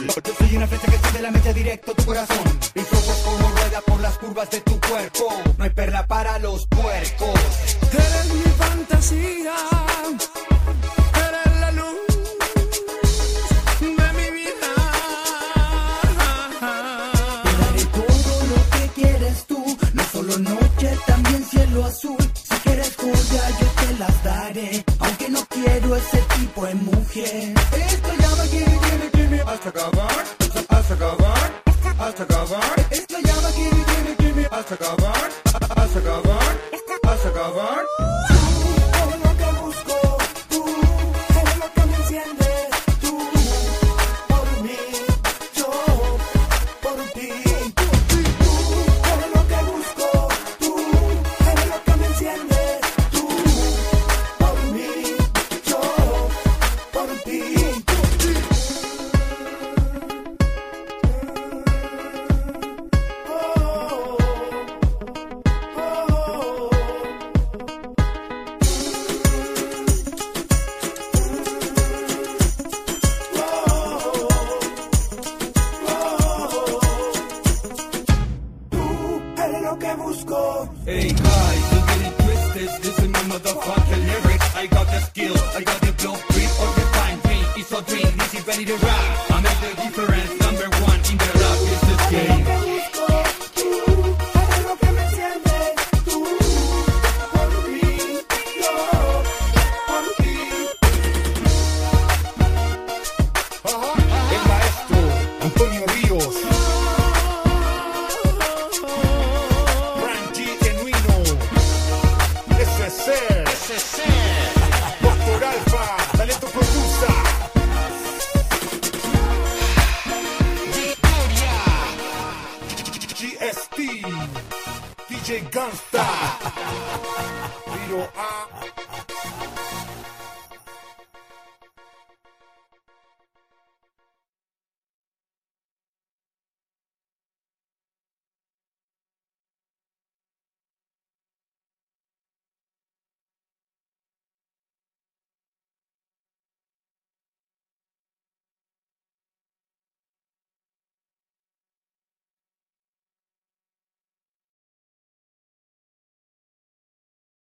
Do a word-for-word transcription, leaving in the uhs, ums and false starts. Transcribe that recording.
Yo soy una flecha que sube la mecha directo a tu corazón. Mis ojos como rueda por las curvas de tu cuerpo. No hay perla para los puercos. Eres mi fantasía. Eres la luz de mi vida. Te daré todo lo que quieres tú. No solo noche, también cielo azul. Si quieres joya, yo te las daré. Aunque no quiero ese tipo de mujer. Esto llama, gimme, gimme, gimme. Hasta acabar, hasta acabar, hasta acabar. Esto llama, gimme, gimme, gimme. Hasta acabar, hasta acabar, hasta acabar. Hey guys, don't get it twisted. This is my motherfucking lyrics. I got the skill, I got the blueprint, all the fine print. It's all dream, easy, ready to ride. I make the